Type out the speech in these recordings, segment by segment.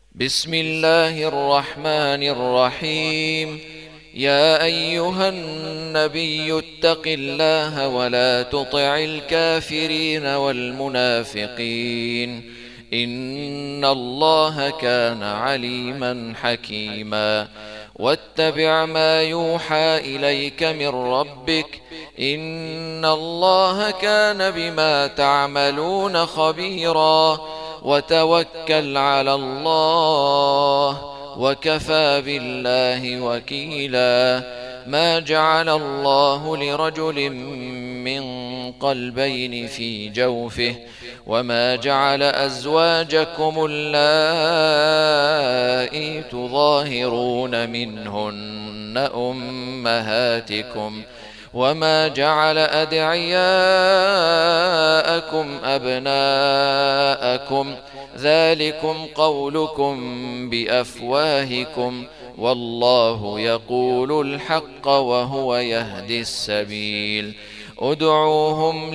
بسم الله الرحمن الرحيم. يا أيها النبي اتق الله ولا تطع الكافرين والمنافقين، إن الله كان عليما حكيما. واتبع ما يوحى إليك من ربك، إن الله كان بما تعملون خبيرا. وتوكل على الله، وكفى بالله وكيلا. ما جعل الله لرجل من قلبين في جوفه، وما جعل أزواجكم اللائي تظاهرون منهن أمهاتكم، وما جعل أدعياءكم أبناءكم، ذلكم قولكم بأفواهكم، والله يقول الحق وهو يهدي السبيل. ادعوهم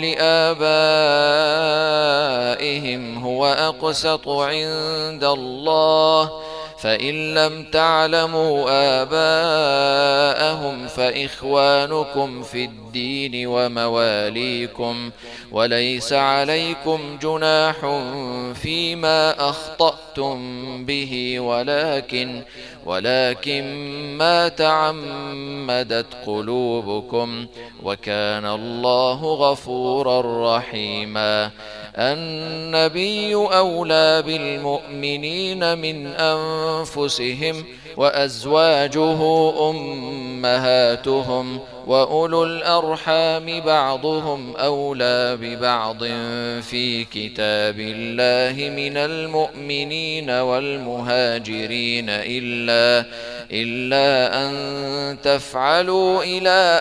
لآبائهم هو أقسط عند الله، فإن لم تعلموا آباءهم فإخوانكم في الدين ومواليكم، وليس عليكم جناح فيما أخطأتم به، ولكن ما تعمدت قلوبكم، وكان الله غفورا رحيما. النبي أولى بالمؤمنين من أنفسهم، وأزواجه أمهاتهم، وأولو الأرحام بعضهم أولى ببعض في كتاب الله من المؤمنين والمهاجرين إلا أن تفعلوا إلى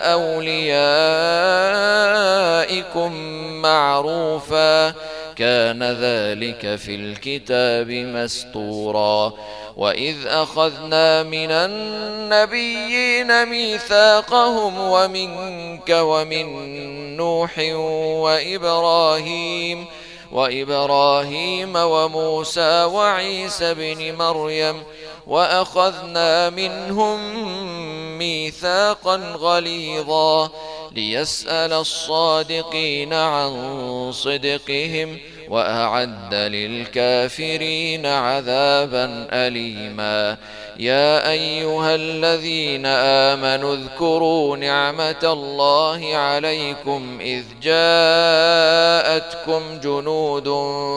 أوليائكم معروفا، كان ذلك في الكتاب مسطورا. وإذ أخذنا من النبيين ميثاقهم ومنك ومن نوح وإبراهيم وموسى وعيسى بن مريم، وأخذنا منهم ميثاقا غليظا، ليسأل الصادقين عن صدقهم، وأعد للكافرين عذابا أليما. يا أيها الذين آمنوا اذكروا نعمة الله عليكم إذ جاءتكم جنود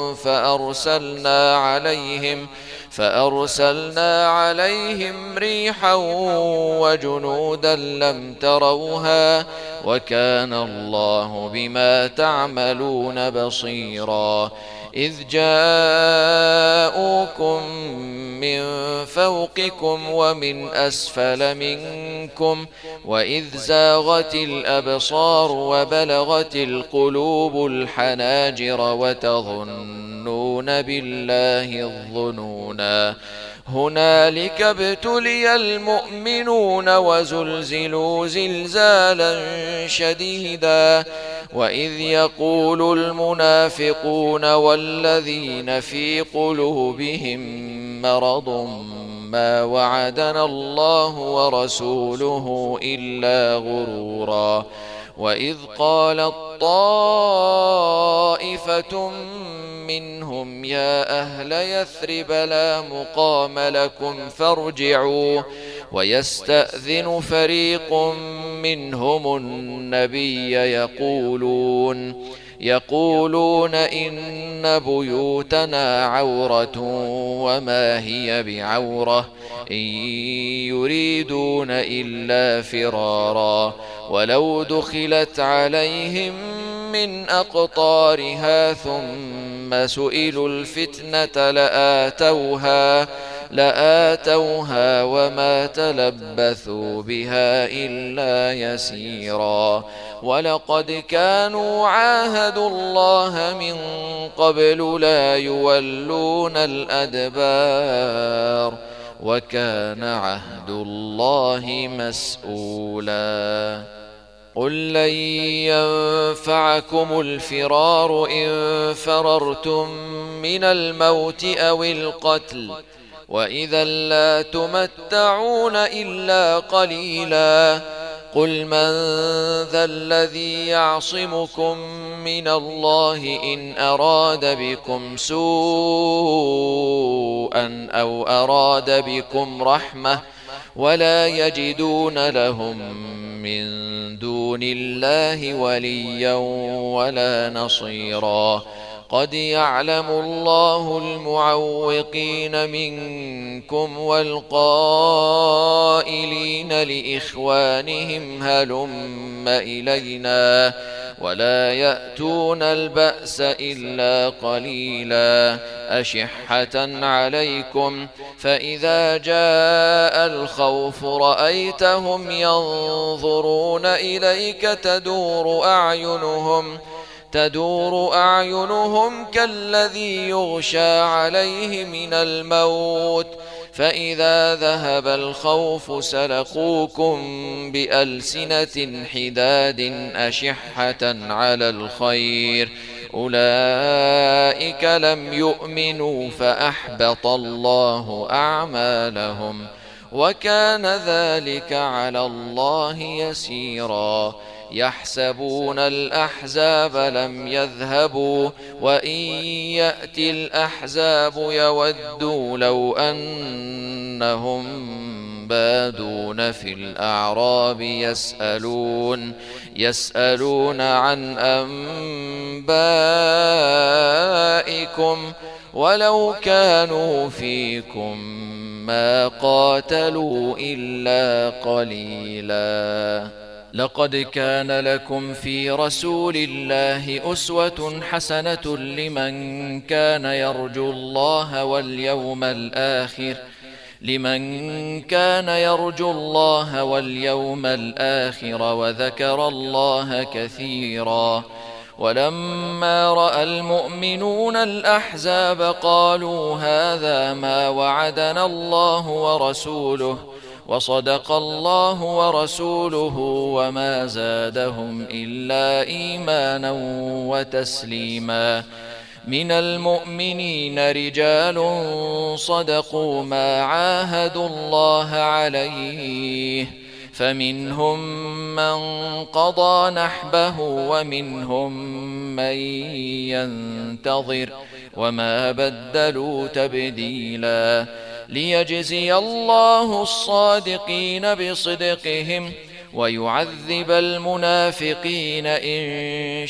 فأرسلنا عليهم ريحا وجنودا لم تروها، وكان الله بما تعملون بصيرا. إذ جاءوكم من فوقكم ومن أسفل منكم، وإذ زاغت الأبصار وبلغت القلوب الحناجر وتظنون بالله الظنونا. هنالك ابتلي المؤمنون وزلزلوا زلزالا شديدا. وإذ يقول المنافقون والذين في قلوبهم مرض ما وعدنا الله ورسوله إلا غرورا. وإذ قالت طائفة منهم يا أهل يثرب لا مقام لكم فارجعوا، ويستأذن فريق منهم النبي يقولون إن بيوتنا عورة وما هي بعورة، إن يريدون إلا فرارا، ولو دخلت عليهم من أقطارها ثم سئلوا الفتنة لآتوها وما تلبثوا بها إلا يسيرا. ولقد كانوا عاهدوا الله من قبل لا يولون الأدبار، وكان عهد الله مسؤولا. قل لن ينفعكم الفرار إن فررتم من الموت أو القتل، وإذا لا تمتعون إلا قليلا قل من ذا الذي يعصمكم من الله إن أراد بكم سوءا أو أراد بكم رحمة ولا يجدون لهم من دون الله وليا ولا نصيرا قد يعلم الله المعوقين منكم والقائلين لإخوانهم هلم إلينا ولا يأتون البأس إلا قليلا أشحة عليكم فإذا جاء الخوف رأيتهم ينظرون إليك تدور أعينهم كالذي يغشى عليه من الموت فإذا ذهب الخوف سلقوكم بألسنة حداد أشحة على الخير أولئك لم يؤمنوا فأحبط الله أعمالهم وكان ذلك على الله يسيرا يحسبون الأحزاب لم يذهبوا وإن يأتي الأحزاب يودوا لو أنهم بادون في الأعراب يسألون عن أنبائكم ولو كانوا فيكم ما قاتلوا إلا قليلا لقد كان لكم في رسول الله أسوة حسنة لمن كان يرجو الله واليوم الآخر وذكر الله كثيرا ولما رأى المؤمنون الأحزاب قالوا هذا ما وعدنا الله ورسوله وصدق الله ورسوله وما زادهم إلا إيمانا وتسليما من المؤمنين رجال صدقوا ما عاهدوا الله عليه فمنهم من قضى نحبه ومنهم من ينتظر وما بدلوا تبديلا ليجزي الله الصادقين بصدقهم ويعذب المنافقين إن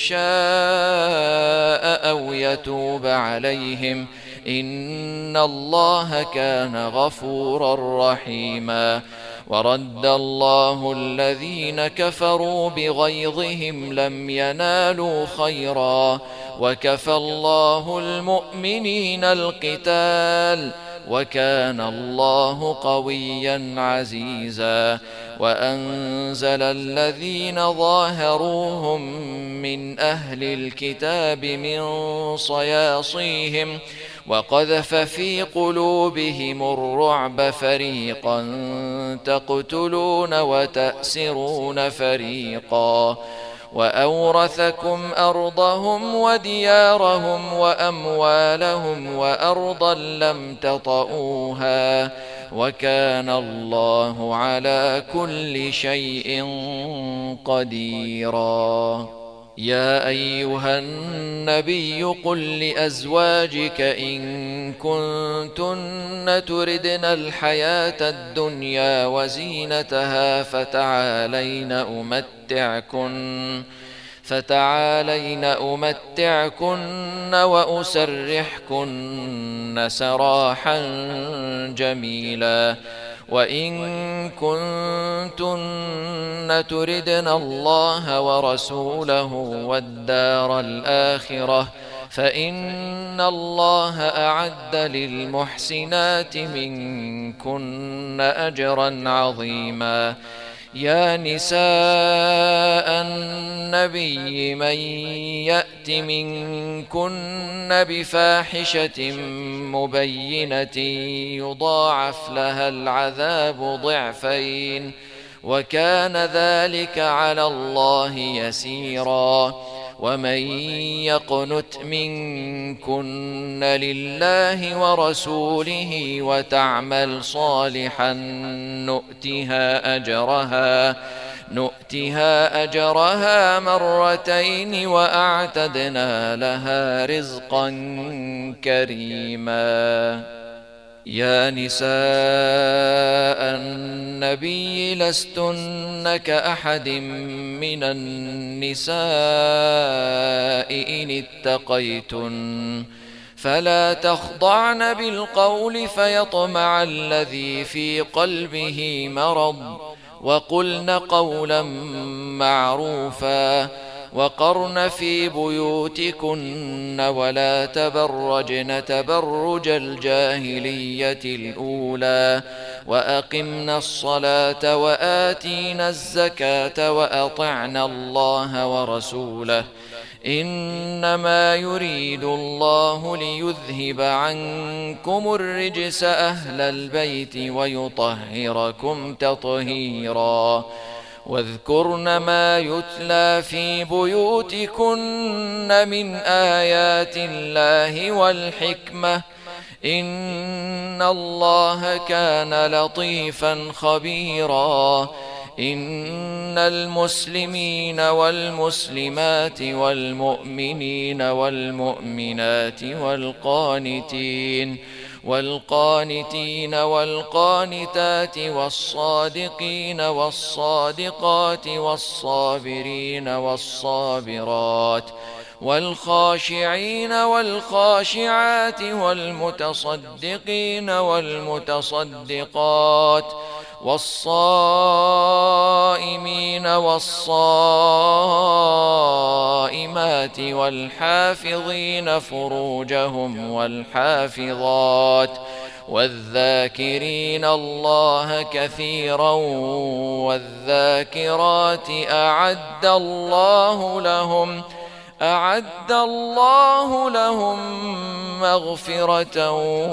شاء أو يتوب عليهم إن الله كان غفورا رحيما ورد الله الذين كفروا بغيظهم لم ينالوا خيرا وكفى الله المؤمنين القتال وكان الله قويا عزيزا وأنزل الذين ظاهروهم من أهل الكتاب من صياصيهم وقذف في قلوبهم الرعب فريقا تقتلون وتأسرون فريقا وأورثكم أرضهم وديارهم وأموالهم وأرضا لم تطئوها وكان الله على كل شيء قديرا يا أيها النبي قل لأزواجك إن كنتن تردن الحياة الدنيا وزينتها فتعالين أمتعكن وأسرحكن سراحا جميلا وإن كنتن تردن الله ورسوله والدار الآخرة فإن الله أعد للمحسنات منكن أجرا عظيما يا نساء النبي من يأت منكن بفاحشة مبينة يضاعف لها العذاب ضعفين وكان ذلك على الله يسيرا ومن يقنت منكن لله ورسوله وتعمل صالحا نؤتها أجرها مرتين وأعتدنا لها رزقا كريما. يا نساء النبي لستن كأحد من النساء إن اتقيتن فلا تخضعن بالقول فيطمع الذي في قلبه مرض وقلن قولا معروفا وقرن في بيوتكن ولا تبرجن تبرج الجاهلية الأولى وأقمنا الصلاة وآتينا الزكاة وأطعنا الله ورسوله إنما يريد الله ليذهب عنكم الرجس أهل البيت ويطهركم تطهيرا. واذكرن ما يتلى في بيوتكن من آيات الله والحكمة إن الله كان لطيفا خبيرا. إن المسلمين والمسلمات والمؤمنين والمؤمنات والقانتين والقانتات والصادقين والصادقات والصابرين والصابرات والخاشعين والخاشعات والمتصدقين والمتصدقات والصائمين والصائمات والحافظين فروجهم والحافظات والذاكرين الله كثيرا والذاكرات أعد الله لهم مغفرة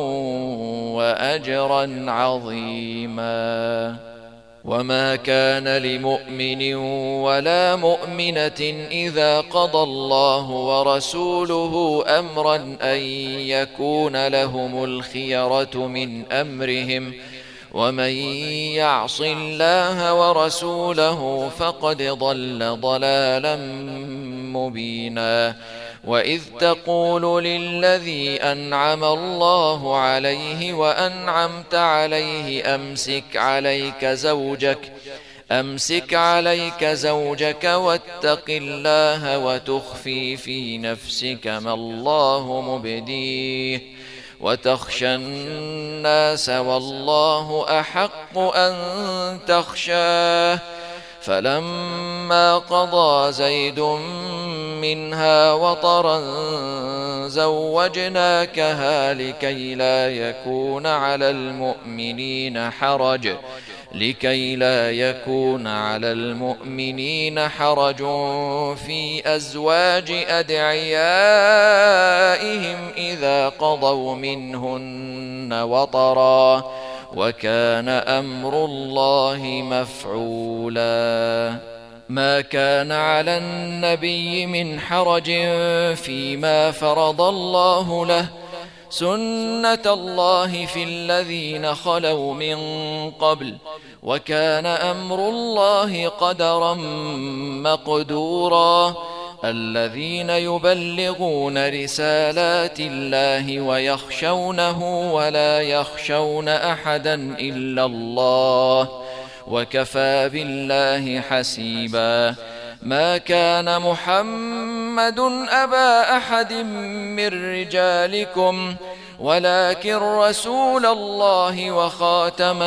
وأجرا عظيما. وما كان لمؤمن ولا مؤمنة إذا قضى الله ورسوله أمرا أن يكون لهم الخيرة من أمرهم ومن يعص الله ورسوله فقد ضل ضلالا مبينا. وإذ تقول للذي أنعم الله عليه وأنعمت عليه أمسك عليك زوجك واتق الله وتخفي في نفسك ما الله مبديه وتخشى الناس والله أحق أن تخشاه. فلما قضى زيد منها وطرا زوجناكها لكي لا يكون على المؤمنين حرج في أزواج أدعيائهم إذا قضوا منهن وطرا وكان أمر الله مفعولا. ما كان على النبي من حرج فيما فرض الله له سنة الله في الذين خلوا من قبل وكان أمر الله قدرا مقدورا. الذين يبلغون رسالات الله ويخشونه ولا يخشون أحدا إلا الله وكفى بالله حسيبا. ما كان محمد أبا أحد من رجالكم ولكن رسول الله وخاتم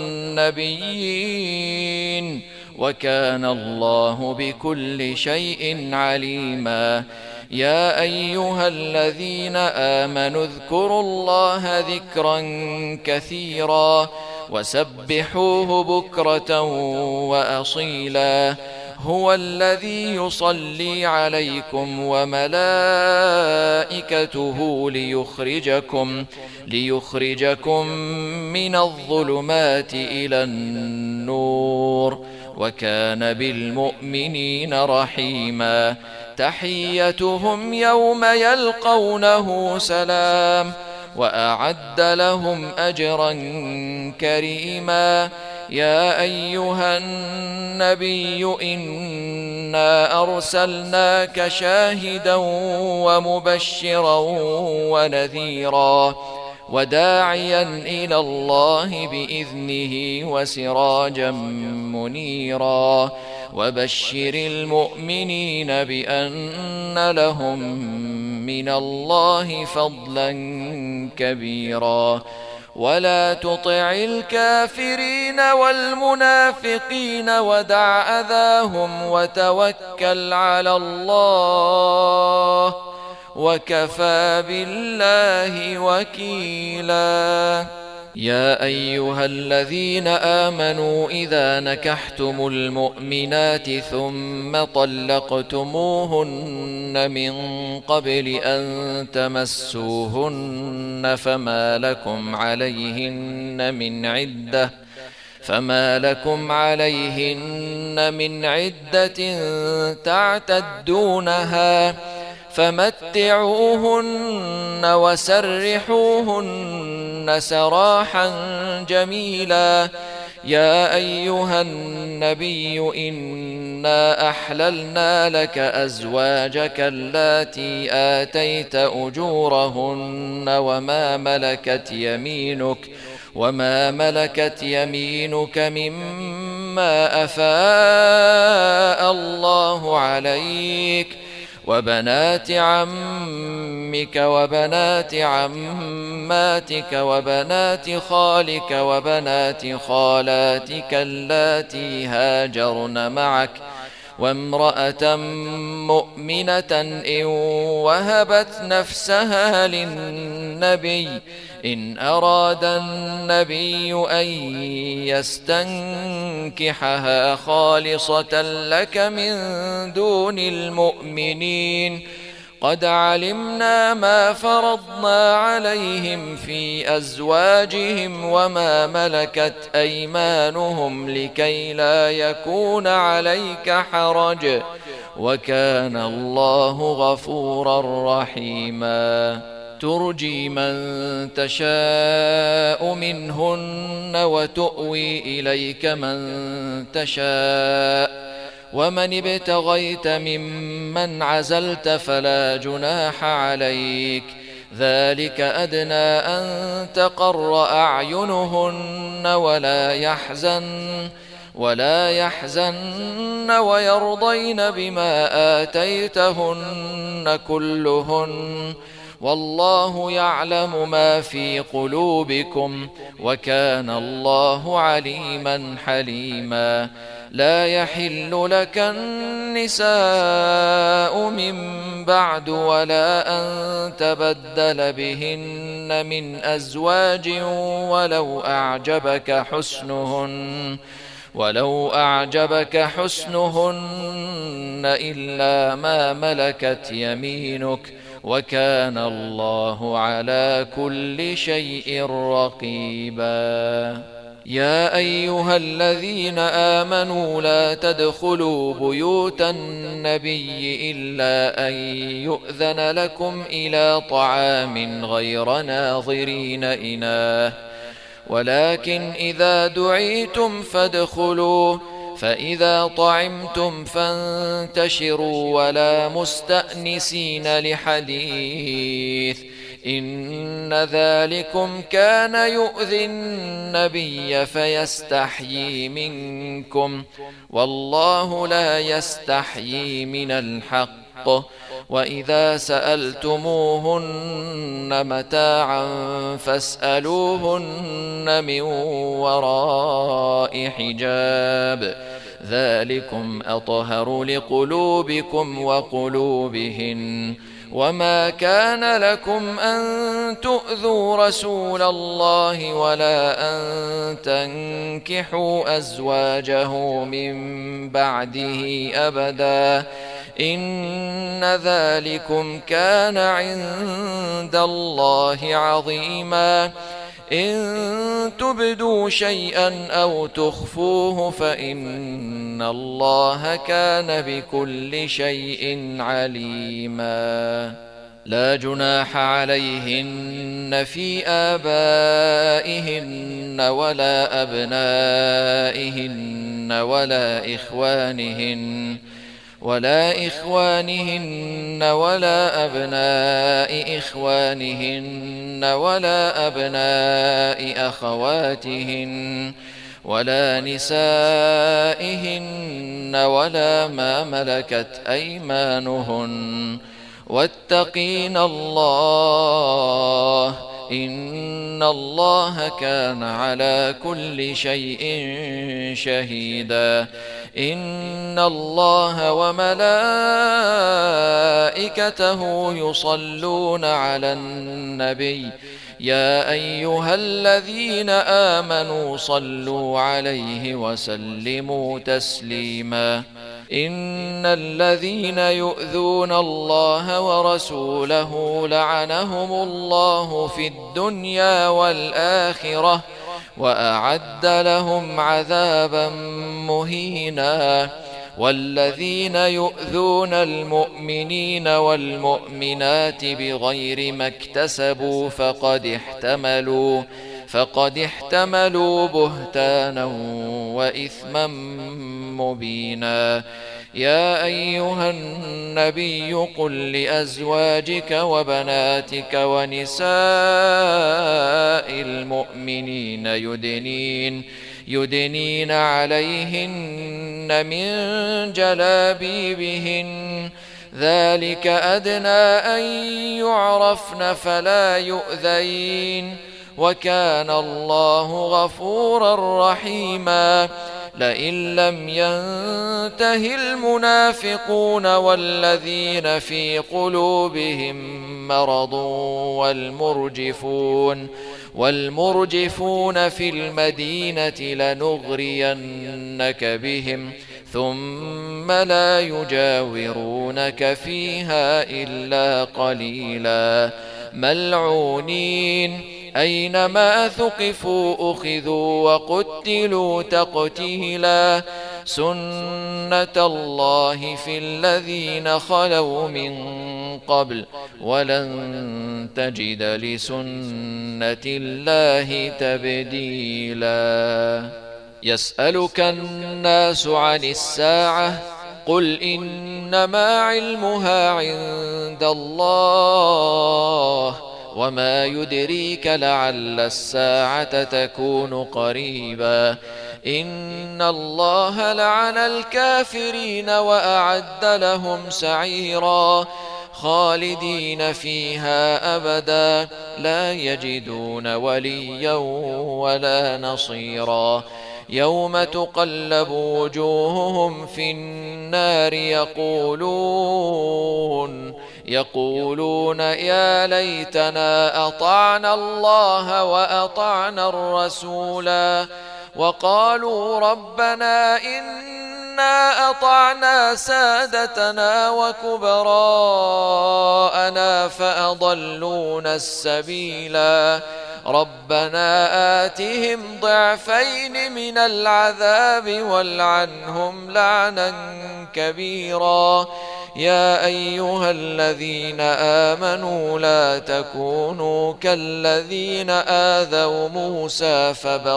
النبيين وكان الله بكل شيء عليما. يا أيها الذين آمنوا اذكروا الله ذكرا كثيرا وسبحوه بكرة وأصيلا. هو الذي يصلي عليكم وملائكته ليخرجكم من الظلمات إلى النور وكان بالمؤمنين رحيما. تحيتهم يوم يلقونه سلام وأعد لهم أجرا كريما. يا أيها النبي إنا أرسلناك شاهدا ومبشرا ونذيرا وداعيا إلى الله بإذنه وسراجا منيرا وبشر المؤمنين بأن لهم من الله فضلا كبيرا. ولا تطع الكافرين والمنافقين ودع أذاهم وتوكل على الله وكفى بالله وكيلا. يا أيها الذين آمنوا إذا نكحتم المؤمنات ثم طلقتموهن من قبل أن تمسوهن فما لكم عليهن من عدة تعتدونها فمتعوهن وسرحوهن سراحا جميلا. يا أيها النبي إنا أحللنا لك أزواجك اللاتي آتيت أجورهن وما ملكت يمينك مما أفاء الله عليك وبنات عمك وبنات عماتك وبنات خالك وبنات خالاتك اللاتي هاجرن معك وامرأة مؤمنة إن وهبت نفسها للنبي إن أراد النبي أن يستنكحها خالصة لك من دون المؤمنين. قد علمنا ما فرضنا عليهم في أزواجهم وما ملكت أيمانهم لكي لا يكون عليك حرج وكان الله غفورا رحيما. ترجي من تشاء منهن وتؤوي إليك من تشاء ومن ابتغيت ممن عزلت فلا جناح عليك. ذلك أدنى أن تقر أعينهن ولا يحزن ويرضين بما آتيتهن كلهن والله يعلم ما في قلوبكم وكان الله عليما حليما. لا يحل لك النساء من بعد ولا أن تبدل بهن من أزواج ولو أعجبك حسنهن إلا ما ملكت يمينك وكان الله على كل شيء رقيبا. يا أيها الذين آمنوا لا تدخلوا بيوت النبي إلا أن يؤذن لكم إلى طعام غير ناظرين إناه ولكن إذا دعيتم فادخلوا فإذا طعمتم فانتشروا ولا مستأنسين لحديث إن ذلكم كان يؤذي النبي فيستحيي منكم والله لا يستحيي من الحق. وإذا سألتموهن متاعا فاسألوهن من وراء حجاب ذلكم أطهر لقلوبكم وقلوبهن. وما كان لكم أن تؤذوا رسول الله ولا أن تنكحوا أزواجه من بعده أبدا إن ذلكم كان عند الله عظيما. إن تبدوا شيئا أو تخفوه فإن الله كان بكل شيء عليما. لا جناح عليهن في آبائهن ولا أبنائهن ولا إخوانهن ولا أبناء إخوانهن ولا أبناء أخواتهن ولا نسائهن ولا ما ملكت أيمانهن واتقين الله إن الله كان على كل شيء شهيدا. إن الله وملائكته يصلون على النبي يا أيها الذين آمنوا صلوا عليه وسلموا تسليما. إن الذين يؤذون الله ورسوله لعنهم الله في الدنيا والآخرة وأعد لهم عذابا مهينا. والذين يؤذون المؤمنين والمؤمنات بغير ما اكتسبوا فقد احتملوا بهتانا وإثما مبينا. يا أيها النبي قل لأزواجك وبناتك ونساء المؤمنين يدنين عليهن من جلابيبهن ذلك أدنى أن يعرفن فلا يؤذين وكان الله غفورا رحيما. لئن لم ينته المنافقون والذين في قلوبهم مرض والمرجفون في المدينة لنغرينك بهم ثم لا يجاورونك فيها إلا قليلا. ملعونين أينما ثقفوا أخذوا وقتلوا تقتيلا. سنة الله في الذين خلوا من قبل ولن تجد لسنة الله تبديلا. يسألك الناس عن الساعة قل إنما علمها عند الله وما يدريك لعل الساعة تكون قريبا. إن الله لعن الكافرين وأعد لهم سعيرا خالدين فيها أبدا لا يجدون وليا ولا نصيرا. يوم تقلب وجوههم في النار يقولون يا ليتنا أطعنا الله وأطعنا الرسولا وقالوا ربنا إنا أطعنا سادتنا وكبراءنا فأضلونا السبيلا. ربنا آتهم ضعفين من العذاب والعنهم لعنا كبيرا. يا أيها الذين آمنوا لا تكونوا كالذين آذوا موسى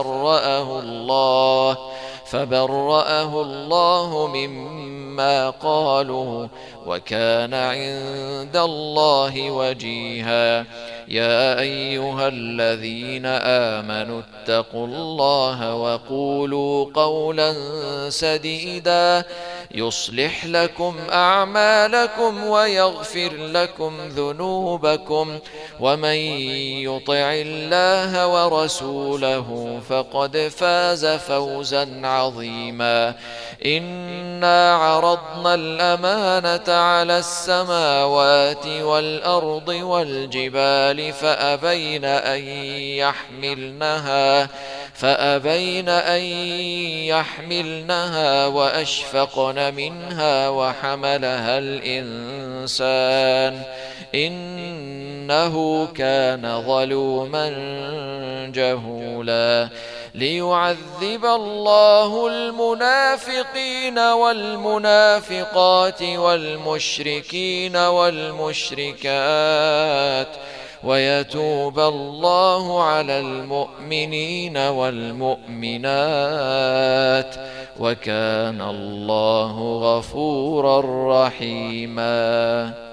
فبرأه الله مما قالوا وكان عند الله وجيها. يا أيها الذين آمنوا اتقوا الله وقولوا قولا سديدا يصلح لكم أعمالكم ويغفر لكم ذنوبكم ومن يطع الله ورسوله فقد فاز فوزا عظيما. إنا عرضنا الأمانة على السماوات والأرض والجبال فأبين أن يحملنها وأشفقن منها وحملها الإنسان إنه كان ظلوما جهولا ليعذب الله المنافقين والمنافقات والمشركين والمشركات ويتوب الله على المؤمنين والمؤمنات وكان الله غفورا رحيما.